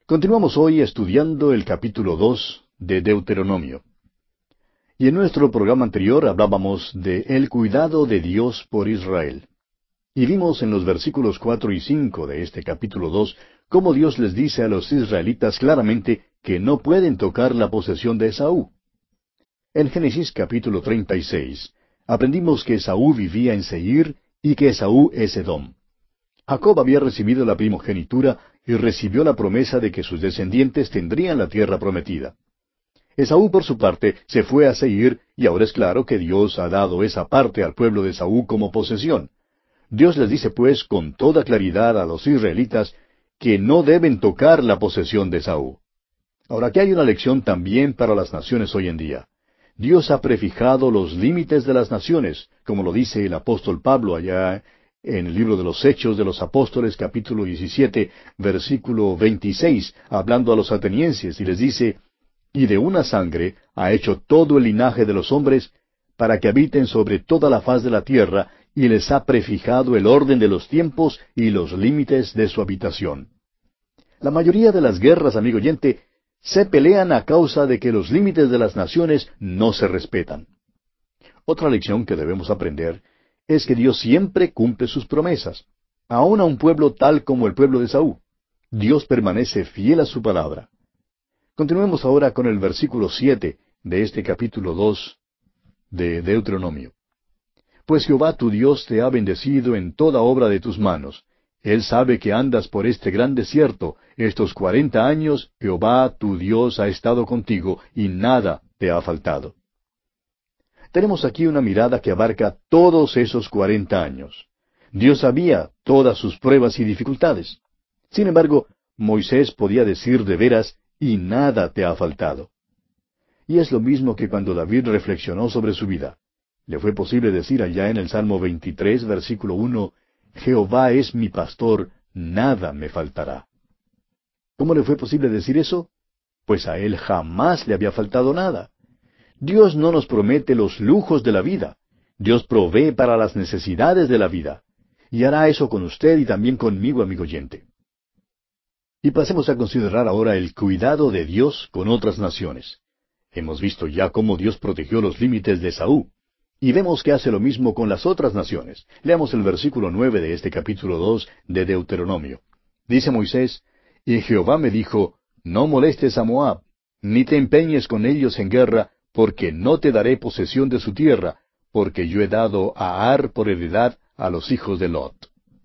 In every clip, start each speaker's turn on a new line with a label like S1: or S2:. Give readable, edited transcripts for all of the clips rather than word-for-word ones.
S1: Continuamos hoy estudiando el capítulo 2 de Deuteronomio. Y en nuestro programa anterior hablábamos de el cuidado de Dios por Israel. Y vimos en los versículos 4 y 5 de este capítulo 2 cómo Dios les dice a los israelitas claramente que no pueden tocar la posesión de Esaú. En Génesis capítulo 36 aprendimos que Esaú vivía en Seir y que Esaú es Edom. Jacob había recibido la primogenitura y recibió la promesa de que sus descendientes tendrían la tierra prometida. Esaú, por su parte, se fue a Seir, y ahora es claro que Dios ha dado esa parte al pueblo de Esaú como posesión. Dios les dice, pues, con toda claridad a los israelitas que no deben tocar la posesión de Esaú. Ahora, aquí hay una lección también para las naciones hoy en día. Dios ha prefijado los límites de las naciones, como lo dice el apóstol Pablo allá en el libro de los Hechos de los Apóstoles, capítulo 17, versículo 26, hablando a los atenienses, y les dice, «Y de una sangre ha hecho todo el linaje de los hombres, para que habiten sobre toda la faz de la tierra, y les ha prefijado el orden de los tiempos y los límites de su habitación». La mayoría de las guerras, amigo oyente, se pelean a causa de que los límites de las naciones no se respetan. Otra lección que debemos aprender es que Dios siempre cumple sus promesas, aun a un pueblo tal como el pueblo de Saúl. Dios permanece fiel a su palabra. Continuemos ahora con el versículo 7 de este capítulo 2 de Deuteronomio. Pues Jehová tu Dios te ha bendecido en toda obra de tus manos. Él sabe que andas por este gran desierto. Estos 40 años Jehová tu Dios ha estado contigo, y nada te ha faltado. Tenemos aquí una mirada que abarca todos esos 40 años. Dios sabía todas sus pruebas y dificultades. Sin embargo, Moisés podía decir de veras, y nada te ha faltado. Y es lo mismo que cuando David reflexionó sobre su vida. Le fue posible decir allá en el Salmo 23, versículo 1, Jehová es mi pastor, nada me faltará. ¿Cómo le fue posible decir eso? Pues a él jamás le había faltado nada. Dios no nos promete los lujos de la vida. Dios provee para las necesidades de la vida. Y hará eso con usted y también conmigo, amigo oyente. Y pasemos a considerar ahora el cuidado de Dios con otras naciones. Hemos visto ya cómo Dios protegió los límites de Esaú. Y vemos que hace lo mismo con las otras naciones. Leamos el versículo 9 de este capítulo 2 de Deuteronomio. Dice Moisés, «Y Jehová me dijo, no molestes a Moab, ni te empeñes con ellos en guerra, porque no te daré posesión de su tierra, porque yo he dado a Ar por heredad a los hijos de Lot».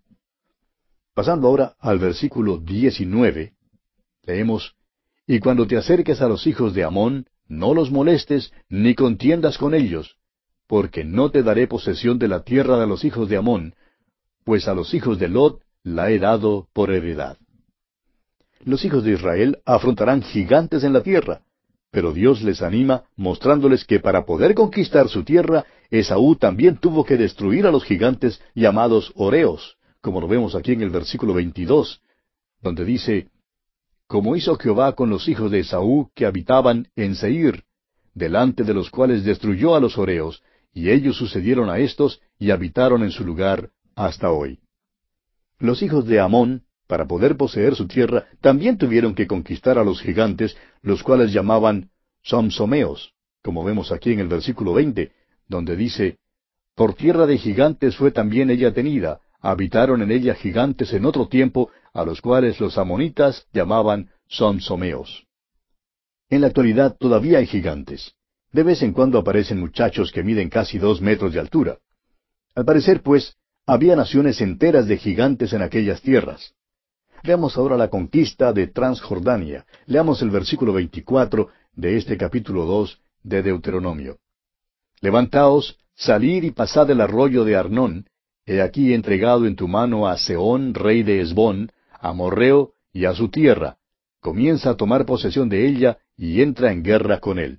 S1: Pasando ahora al versículo 19, leemos, «Y cuando te acerques a los hijos de Amón, no los molestes, ni contiendas con ellos, porque no te daré posesión de la tierra de los hijos de Amón, pues a los hijos de Lot la he dado por heredad». Los hijos de Israel afrontarán gigantes en la tierra, pero Dios les anima mostrándoles que para poder conquistar su tierra, Esaú también tuvo que destruir a los gigantes llamados Horeos, como lo vemos aquí en el versículo 22, donde dice, «Como hizo Jehová con los hijos de Esaú que habitaban en Seir, delante de los cuales destruyó a los Horeos, y ellos sucedieron a éstos y habitaron en su lugar hasta hoy». Los hijos de Amón, para poder poseer su tierra, también tuvieron que conquistar a los gigantes, los cuales llamaban somsomeos, como vemos aquí en el versículo 20, donde dice, «Por tierra de gigantes fue también ella tenida, habitaron en ella gigantes en otro tiempo, a los cuales los amonitas llamaban somsomeos». En la actualidad todavía hay gigantes. De vez en cuando aparecen muchachos que miden casi 2 metros de altura. Al parecer, pues, había naciones enteras de gigantes en aquellas tierras. Veamos ahora la conquista de Transjordania. Leamos el versículo 24 de este capítulo 2 de Deuteronomio. «Levantaos, salid y pasad el arroyo de Arnón. He aquí entregado en tu mano a Sehón, rey de Hesbón, a Amorreo y a su tierra. Comienza a tomar posesión de ella y entra en guerra con él».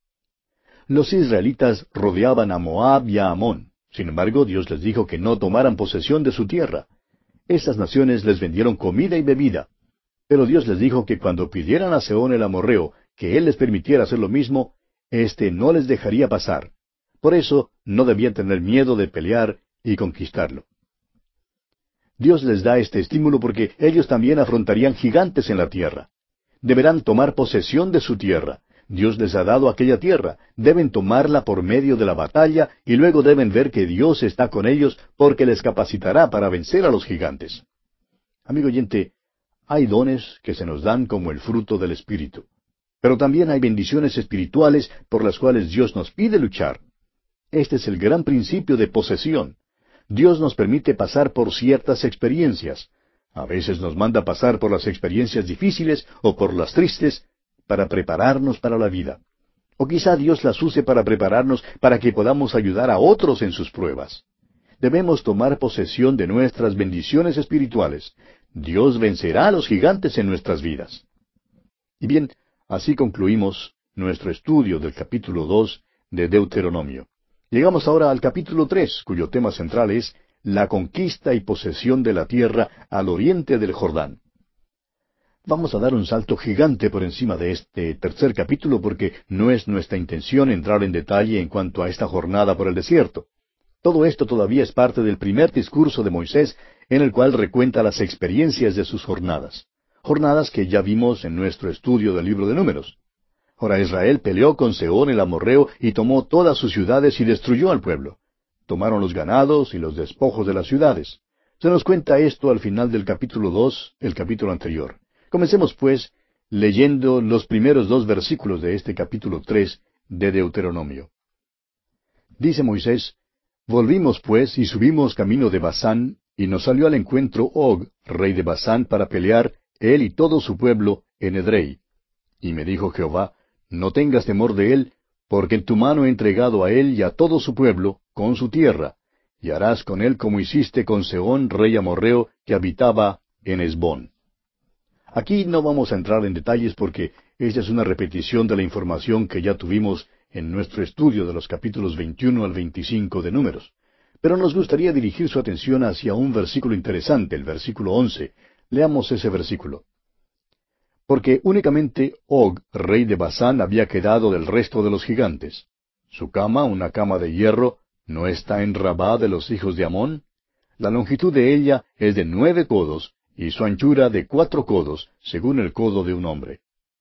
S1: Los israelitas rodeaban a Moab y a Amón. Sin embargo, Dios les dijo que no tomaran posesión de su tierra. Estas naciones les vendieron comida y bebida. Pero Dios les dijo que cuando pidieran a Sehón el amorreo que él les permitiera hacer lo mismo, éste no les dejaría pasar. Por eso no debían tener miedo de pelear y conquistarlo. Dios les da este estímulo porque ellos también afrontarían gigantes en la tierra. deberán tomar posesión de su tierra. Dios les ha dado aquella tierra, deben tomarla por medio de la batalla y luego deben ver que Dios está con ellos porque les capacitará para vencer a los gigantes. Amigo oyente, hay dones que se nos dan como el fruto del Espíritu, pero también hay bendiciones espirituales por las cuales Dios nos pide luchar. Este es el gran principio de posesión. Dios nos permite pasar por ciertas experiencias. A veces nos manda pasar por las experiencias difíciles o por las tristes para prepararnos para la vida. O quizá Dios las use para prepararnos para que podamos ayudar a otros en sus pruebas. Debemos tomar posesión de nuestras bendiciones espirituales. Dios vencerá a los gigantes en nuestras vidas. Y bien, así concluimos nuestro estudio del capítulo 2 de Deuteronomio. Llegamos ahora al capítulo 3, cuyo tema central es la conquista y posesión de la tierra al oriente del Jordán. Vamos a dar un salto gigante por encima de este tercer capítulo porque no es nuestra intención entrar en detalle en cuanto a esta jornada por el desierto. Todo esto todavía es parte del primer discurso de Moisés, en el cual recuenta las experiencias de sus jornadas. Jornadas que ya vimos en nuestro estudio del libro de Números. Ahora Israel peleó con Sehón el amorreo y tomó todas sus ciudades y destruyó al pueblo. Tomaron los ganados y los despojos de las ciudades. Se nos cuenta esto al final del capítulo 2, el capítulo anterior. Comencemos, pues, leyendo los primeros 2 versículos de este capítulo 3 de Deuteronomio. Dice Moisés: Volvimos, pues, y subimos camino de Basán, y nos salió al encuentro Og, rey de Basán, para pelear, él y todo su pueblo, en Edrei. Y me dijo Jehová: No tengas temor de él, porque en tu mano he entregado a él y a todo su pueblo, con su tierra, y harás con él como hiciste con Sehón, rey amorreo, que habitaba en Hesbón. Aquí no vamos a entrar en detalles porque esta es una repetición de la información que ya tuvimos en nuestro estudio de los capítulos 21 al 25 de Números. Pero nos gustaría dirigir su atención hacia un versículo interesante, el versículo 11. Leamos ese versículo. Porque únicamente Og, rey de Basán, había quedado del resto de los gigantes. Su cama, una cama de hierro, ¿no está en Rabá de los hijos de Amón? La longitud de ella es de 9 codos, y su anchura de 4 codos, según el codo de un hombre.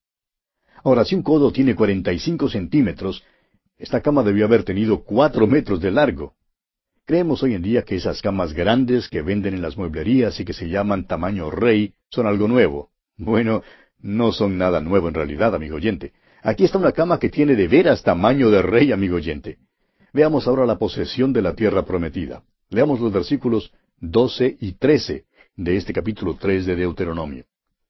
S1: Ahora, si un codo tiene 45 centímetros, esta cama debió haber tenido 4 metros de largo. Creemos hoy en día que esas camas grandes que venden en las mueblerías y que se llaman tamaño rey son algo nuevo. Bueno, no son nada nuevo en realidad, amigo oyente. Aquí está una cama que tiene de veras tamaño de rey, amigo oyente. Veamos ahora la posesión de la tierra prometida. Leamos los versículos 12 y 13 de este capítulo 3 de Deuteronomio.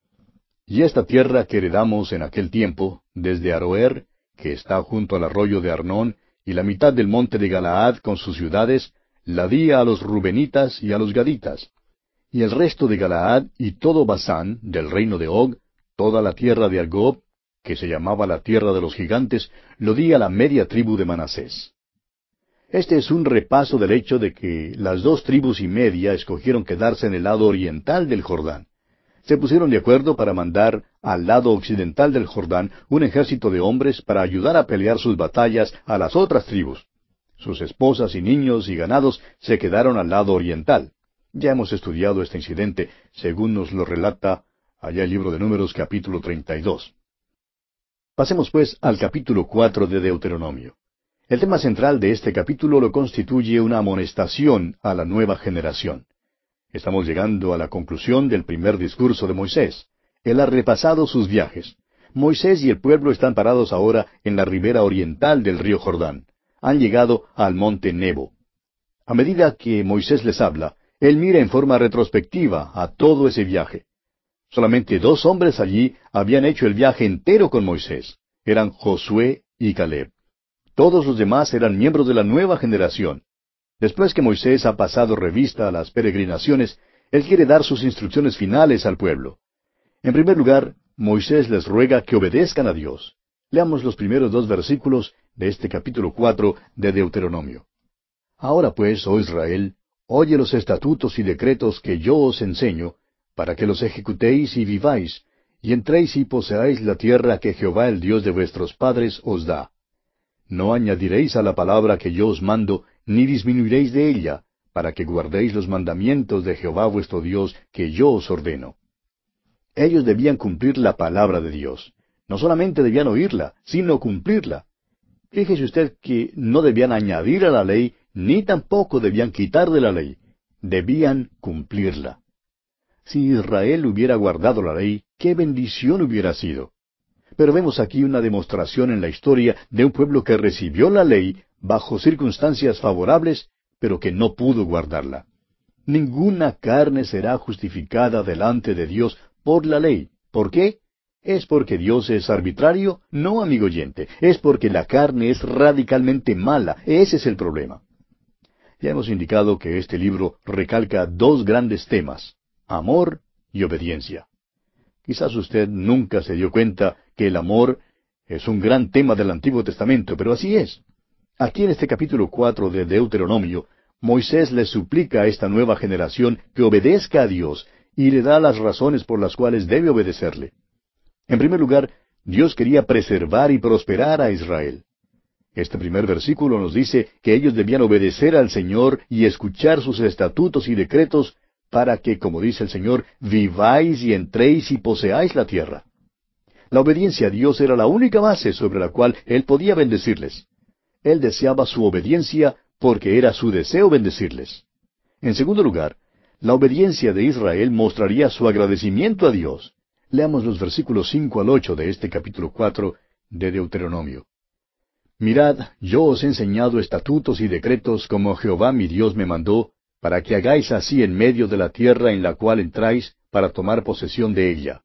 S1: Y esta tierra que heredamos en aquel tiempo, desde Aroer, que está junto al arroyo de Arnón, y la mitad del monte de Galaad con sus ciudades, la di a los Rubenitas y a los Gaditas. Y el resto de Galaad y todo Basán, del reino de Og, toda la tierra de Argob, que se llamaba la tierra de los gigantes, lo di a la media tribu de Manasés. Este es un repaso del hecho de que las 2 tribus y media escogieron quedarse en el lado oriental del Jordán. Se pusieron de acuerdo para mandar al lado occidental del Jordán un ejército de hombres para ayudar a pelear sus batallas a las otras tribus. Sus esposas y niños y ganados se quedaron al lado oriental. Ya hemos estudiado este incidente, según nos lo relata allá el libro de Números capítulo 32. Pasemos pues al capítulo 4 de Deuteronomio. El tema central de este capítulo lo constituye una amonestación a la nueva generación. Estamos llegando a la conclusión del primer discurso de Moisés. Él ha repasado sus viajes. Moisés y el pueblo están parados ahora en la ribera oriental del río Jordán. Han llegado al monte Nebo. A medida que Moisés les habla, él mira en forma retrospectiva a todo ese viaje. Solamente 2 hombres allí habían hecho el viaje entero con Moisés. Eran Josué y Caleb. Todos los demás eran miembros de la nueva generación. Después que Moisés ha pasado revista a las peregrinaciones, él quiere dar sus instrucciones finales al pueblo. En primer lugar, Moisés les ruega que obedezcan a Dios. Leamos los primeros 2 versículos de este capítulo 4 de Deuteronomio. Ahora pues, oh Israel, oye los estatutos y decretos que yo os enseño, para que los ejecutéis y viváis, y entréis y poseáis la tierra que Jehová el Dios de vuestros padres os da. No añadiréis a la palabra que yo os mando, ni disminuiréis de ella, para que guardéis los mandamientos de Jehová vuestro Dios que yo os ordeno. Ellos debían cumplir la palabra de Dios. No solamente debían oírla, sino cumplirla. Fíjese usted que no debían añadir a la ley, ni tampoco debían quitar de la ley. Debían cumplirla. Si Israel hubiera guardado la ley, qué bendición hubiera sido. Pero vemos aquí una demostración en la historia de un pueblo que recibió la ley bajo circunstancias favorables, pero que no pudo guardarla. Ninguna carne será justificada delante de Dios por la ley. ¿Por qué? ¿Es porque Dios es arbitrario? No, amigo oyente, es porque la carne es radicalmente mala. Ese es el problema. Ya hemos indicado que este libro recalca dos grandes temas: amor y obediencia. Quizás usted nunca se dio cuenta que el amor es un gran tema del Antiguo Testamento, pero así es. Aquí en este capítulo 4 de Deuteronomio, Moisés le suplica a esta nueva generación que obedezca a Dios y le da las razones por las cuales debe obedecerle. En primer lugar, Dios quería preservar y prosperar a Israel. Este primer versículo nos dice que ellos debían obedecer al Señor y escuchar sus estatutos y decretos para que, como dice el Señor, viváis y entréis y poseáis la tierra. La obediencia a Dios era la única base sobre la cual Él podía bendecirles. Él deseaba su obediencia porque era su deseo bendecirles. En segundo lugar, la obediencia de Israel mostraría su agradecimiento a Dios. Leamos los versículos 5 al 8 de este capítulo 4 de Deuteronomio. Mirad, yo os he enseñado estatutos y decretos como Jehová mi Dios me mandó, para que hagáis así en medio de la tierra en la cual entráis, para tomar posesión de ella.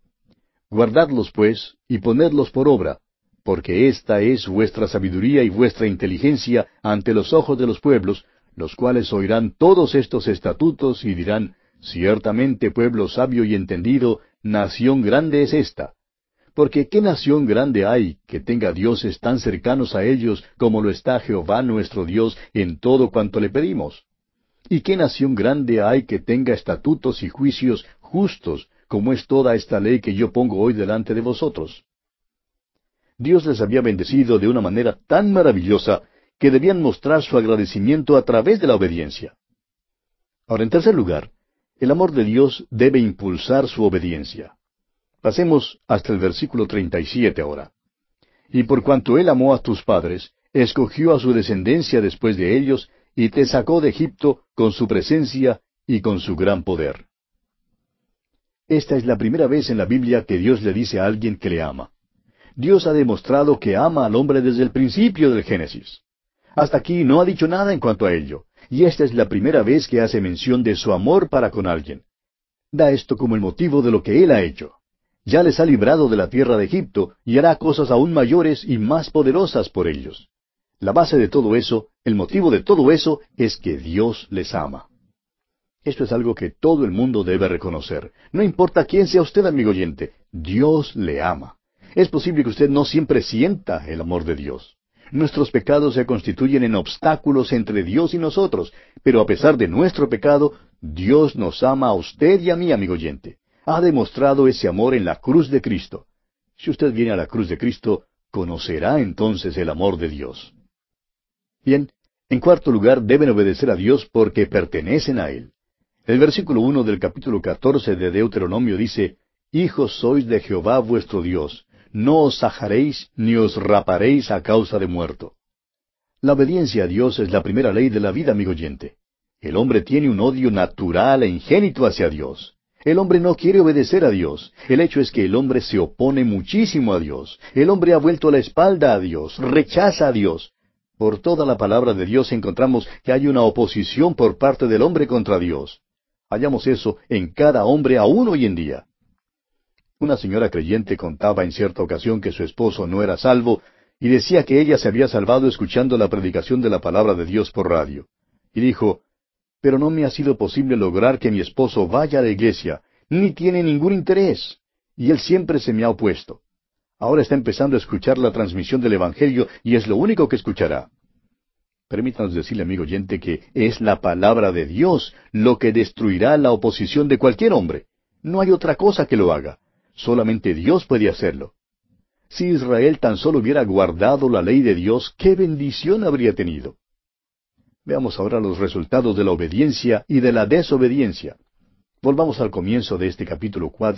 S1: Guardadlos, pues, y ponedlos por obra, porque esta es vuestra sabiduría y vuestra inteligencia ante los ojos de los pueblos, los cuales oirán todos estos estatutos y dirán: ciertamente pueblo sabio y entendido, nación grande es esta. Porque ¿qué nación grande hay que tenga dioses tan cercanos a ellos como lo está Jehová nuestro Dios en todo cuanto le pedimos? ¿Y qué nación grande hay que tenga estatutos y juicios justos como es toda esta ley que yo pongo hoy delante de vosotros? Dios les había bendecido de una manera tan maravillosa que debían mostrar su agradecimiento a través de la obediencia. Ahora, en tercer lugar, el amor de Dios debe impulsar su obediencia. Pasemos hasta el versículo 37 ahora. Y por cuanto Él amó a tus padres, escogió a su descendencia después de ellos, y te sacó de Egipto con su presencia y con su gran poder. Esta es la primera vez en la Biblia que Dios le dice a alguien que le ama. Dios ha demostrado que ama al hombre desde el principio del Génesis. Hasta aquí no ha dicho nada en cuanto a ello, y esta es la primera vez que hace mención de su amor para con alguien. Da esto como el motivo de lo que Él ha hecho. Ya les ha librado de la tierra de Egipto y hará cosas aún mayores y más poderosas por ellos. La base de todo eso, el motivo de todo eso, es que Dios les ama. Esto es algo que todo el mundo debe reconocer. No importa quién sea usted, amigo oyente, Dios le ama. Es posible que usted no siempre sienta el amor de Dios. Nuestros pecados se constituyen en obstáculos entre Dios y nosotros, pero a pesar de nuestro pecado, Dios nos ama a usted y a mí, amigo oyente. Ha demostrado ese amor en la cruz de Cristo. Si usted viene a la cruz de Cristo, conocerá entonces el amor de Dios. Bien, en cuarto lugar, deben obedecer a Dios porque pertenecen a Él. El versículo 1 del capítulo 14 de Deuteronomio dice: Hijos sois de Jehová vuestro Dios, no os sajaréis ni os raparéis a causa de muerto. La obediencia a Dios es la primera ley de la vida, amigo oyente. El hombre tiene un odio natural e ingénito hacia Dios. El hombre no quiere obedecer a Dios. El hecho es que el hombre se opone muchísimo a Dios. El hombre ha vuelto la espalda a Dios, rechaza a Dios. Por toda la palabra de Dios encontramos que hay una oposición por parte del hombre contra Dios. Hallamos eso en cada hombre aún hoy en día. Una señora creyente contaba en cierta ocasión que su esposo no era salvo y decía que ella se había salvado escuchando la predicación de la palabra de Dios por radio. Y dijo: pero no me ha sido posible lograr que mi esposo vaya a la iglesia, ni tiene ningún interés, y él siempre se me ha opuesto. Ahora está empezando a escuchar la transmisión del Evangelio y es lo único que escuchará. Permítanos decirle, amigo oyente, que es la palabra de Dios lo que destruirá la oposición de cualquier hombre. No hay otra cosa que lo haga. Solamente Dios puede hacerlo. Si Israel tan solo hubiera guardado la ley de Dios, ¿qué bendición habría tenido? Veamos ahora los resultados de la obediencia y de la desobediencia. Volvamos al comienzo de este capítulo 4,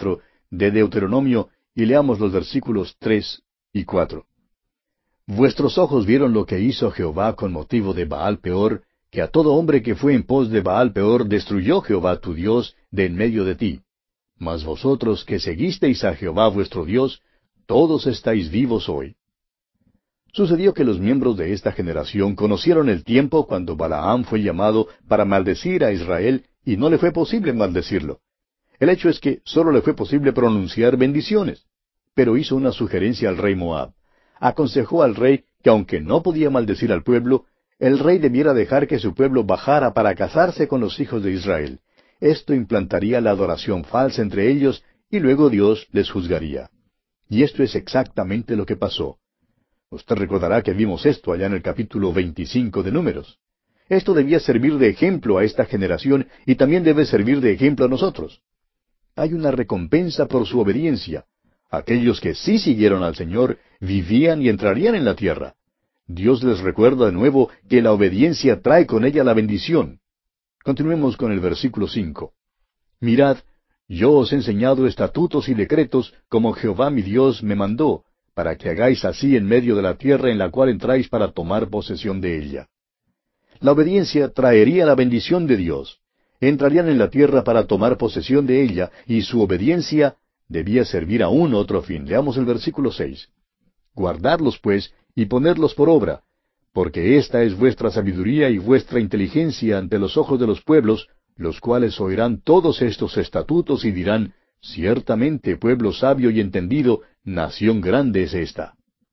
S1: de Deuteronomio y leamos los versículos 3 y 4. Vuestros ojos vieron lo que hizo Jehová con motivo de Baal Peor, que a todo hombre que fue en pos de Baal Peor destruyó Jehová tu Dios de en medio de ti. Mas vosotros que seguisteis a Jehová vuestro Dios, todos estáis vivos hoy. Sucedió que los miembros de esta generación conocieron el tiempo cuando Balaam fue llamado para maldecir a Israel y no le fue posible maldecirlo. El hecho es que solo le fue posible pronunciar bendiciones. Pero hizo una sugerencia al rey Moab. Aconsejó al rey que aunque no podía maldecir al pueblo, el rey debiera dejar que su pueblo bajara para casarse con los hijos de Israel. Esto implantaría la adoración falsa entre ellos y luego Dios les juzgaría. Y esto es exactamente lo que pasó. Usted recordará que vimos esto allá en el capítulo 25 de Números. Esto debía servir de ejemplo a esta generación y también debe servir de ejemplo a nosotros. Hay una recompensa por su obediencia. Aquellos que sí siguieron al Señor vivían y entrarían en la tierra. Dios les recuerda de nuevo que la obediencia trae con ella la bendición. Continuemos con el versículo 5. Mirad, yo os he enseñado estatutos y decretos como Jehová mi Dios me mandó, para que hagáis así en medio de la tierra en la cual entráis para tomar posesión de ella. La obediencia traería la bendición de Dios. Entrarían en la tierra para tomar posesión de ella, y su obediencia debía servir a un otro fin. Leamos el versículo 6. Guardadlos, pues, y ponedlos por obra, porque esta es vuestra sabiduría y vuestra inteligencia ante los ojos de los pueblos, los cuales oirán todos estos estatutos y dirán, ciertamente pueblo sabio y entendido, nación grande es esta.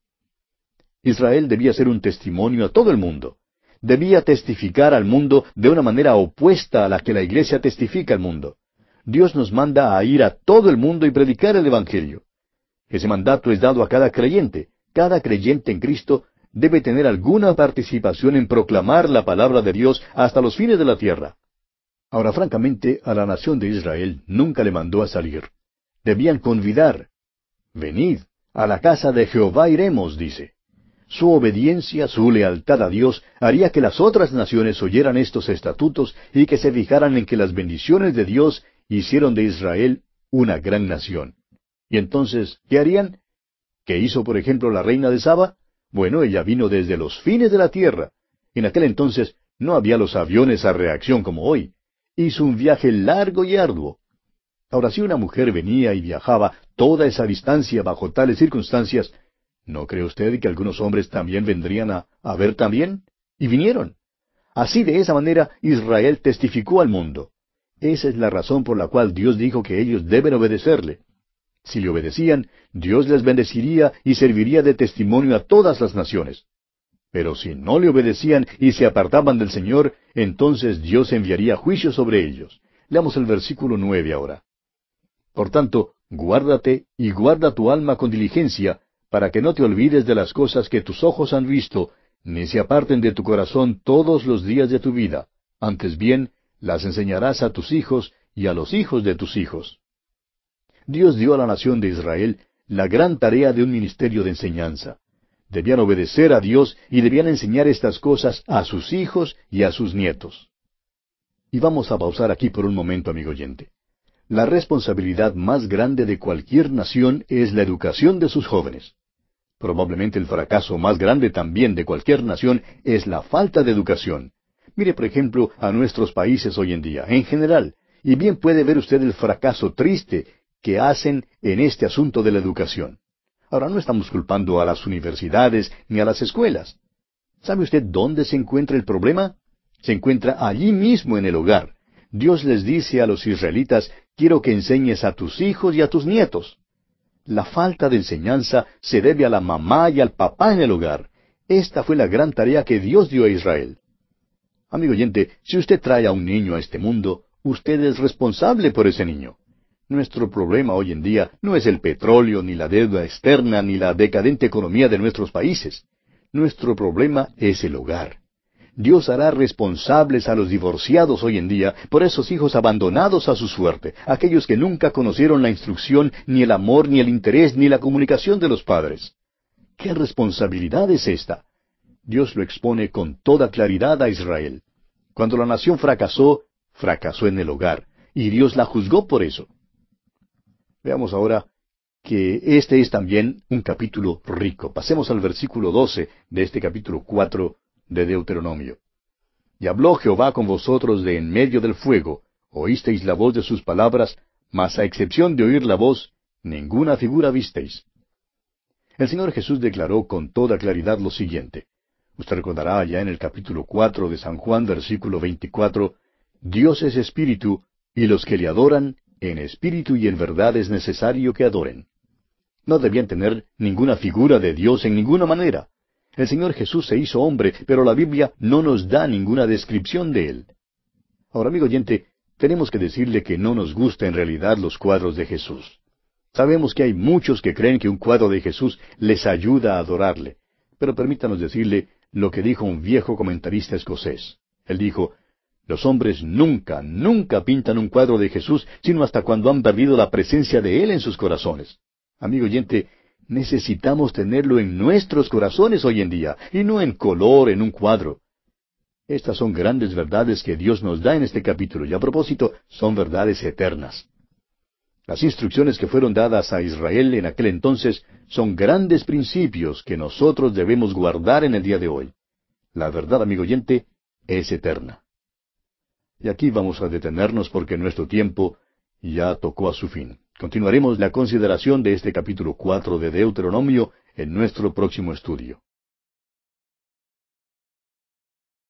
S1: Israel debía ser un testimonio a todo el mundo. Debía testificar al mundo de una manera opuesta a la que la Iglesia testifica al mundo. Dios nos manda a ir a todo el mundo y predicar el Evangelio. Ese mandato es dado a cada creyente. Cada creyente en Cristo debe tener alguna participación en proclamar la palabra de Dios hasta los fines de la tierra. Ahora, francamente, a la nación de Israel nunca le mandó a salir. Debían convidar. Venid, a la casa de Jehová iremos, dice. Su obediencia, su lealtad a Dios, haría que las otras naciones oyeran estos estatutos y que se fijaran en que las bendiciones de Dios hicieron de Israel una gran nación. Y entonces, ¿qué harían? ¿Qué hizo, por ejemplo, la reina de Saba? Bueno, ella vino desde los fines de la tierra. En aquel entonces no había los aviones a reacción como hoy. Hizo un viaje largo y arduo. Ahora, si una mujer venía y viajaba toda esa distancia bajo tales circunstancias, ¿no cree usted que algunos hombres también vendrían a ver también? Y vinieron. Así, de esa manera, Israel testificó al mundo. Esa es la razón por la cual Dios dijo que ellos deben obedecerle. Si le obedecían, Dios les bendeciría y serviría de testimonio a todas las naciones. Pero si no le obedecían y se apartaban del Señor, entonces Dios enviaría juicio sobre ellos. Leamos el versículo 9 ahora. Por tanto, guárdate y guarda tu alma con diligencia, para que no te olvides de las cosas que tus ojos han visto, ni se aparten de tu corazón todos los días de tu vida. Antes bien, las enseñarás a tus hijos y a los hijos de tus hijos. Dios dio a la nación de Israel la gran tarea de un ministerio de enseñanza. Debían obedecer a Dios y debían enseñar estas cosas a sus hijos y a sus nietos. Y vamos a pausar aquí por un momento, amigo oyente. La responsabilidad más grande de cualquier nación es la educación de sus jóvenes. Probablemente el fracaso más grande también de cualquier nación es la falta de educación. Mire, por ejemplo, a nuestros países hoy en día, en general, y bien puede ver usted el fracaso triste que hacen en este asunto de la educación. Ahora, no estamos culpando a las universidades ni a las escuelas. ¿Sabe usted dónde se encuentra el problema? Se encuentra allí mismo en el hogar. Dios les dice a los israelitas, quiero que enseñes a tus hijos y a tus nietos. La falta de enseñanza se debe a la mamá y al papá en el hogar. Esta fue la gran tarea que Dios dio a Israel. Amigo oyente, si usted trae a un niño a este mundo, usted es responsable por ese niño. Nuestro problema hoy en día no es el petróleo, ni la deuda externa, ni la decadente economía de nuestros países. Nuestro problema es el hogar. Dios hará responsables a los divorciados hoy en día por esos hijos abandonados a su suerte, aquellos que nunca conocieron la instrucción, ni el amor, ni el interés, ni la comunicación de los padres. ¿Qué responsabilidad es esta? Dios lo expone con toda claridad a Israel. Cuando la nación fracasó, fracasó en el hogar, y Dios la juzgó por eso. Veamos ahora que este es también un capítulo rico. Pasemos al versículo 12 de este capítulo 4 de Deuteronomio. Y habló Jehová con vosotros de en medio del fuego, oísteis la voz de sus palabras, mas a excepción de oír la voz, ninguna figura visteis. El Señor Jesús declaró con toda claridad lo siguiente. Usted recordará ya en el capítulo 4 de San Juan, versículo 24, Dios es espíritu, y los que le adoran, en espíritu y en verdad es necesario que adoren. No debían tener ninguna figura de Dios en ninguna manera. El Señor Jesús se hizo hombre, pero la Biblia no nos da ninguna descripción de Él. Ahora, amigo oyente, tenemos que decirle que no nos gustan en realidad los cuadros de Jesús. Sabemos que hay muchos que creen que un cuadro de Jesús les ayuda a adorarle. Pero permítanos decirle lo que dijo un viejo comentarista escocés. Él dijo, los hombres nunca, nunca pintan un cuadro de Jesús, sino hasta cuando han perdido la presencia de Él en sus corazones. Amigo oyente, necesitamos tenerlo en nuestros corazones hoy en día, y no en color, en un cuadro. Estas son grandes verdades que Dios nos da en este capítulo, y a propósito, son verdades eternas. Las instrucciones que fueron dadas a Israel en aquel entonces son grandes principios que nosotros debemos guardar en el día de hoy. La verdad, amigo oyente, es eterna. Y aquí vamos a detenernos porque nuestro tiempo ya tocó a su fin. Continuaremos la consideración de este capítulo 4 de Deuteronomio en nuestro próximo estudio.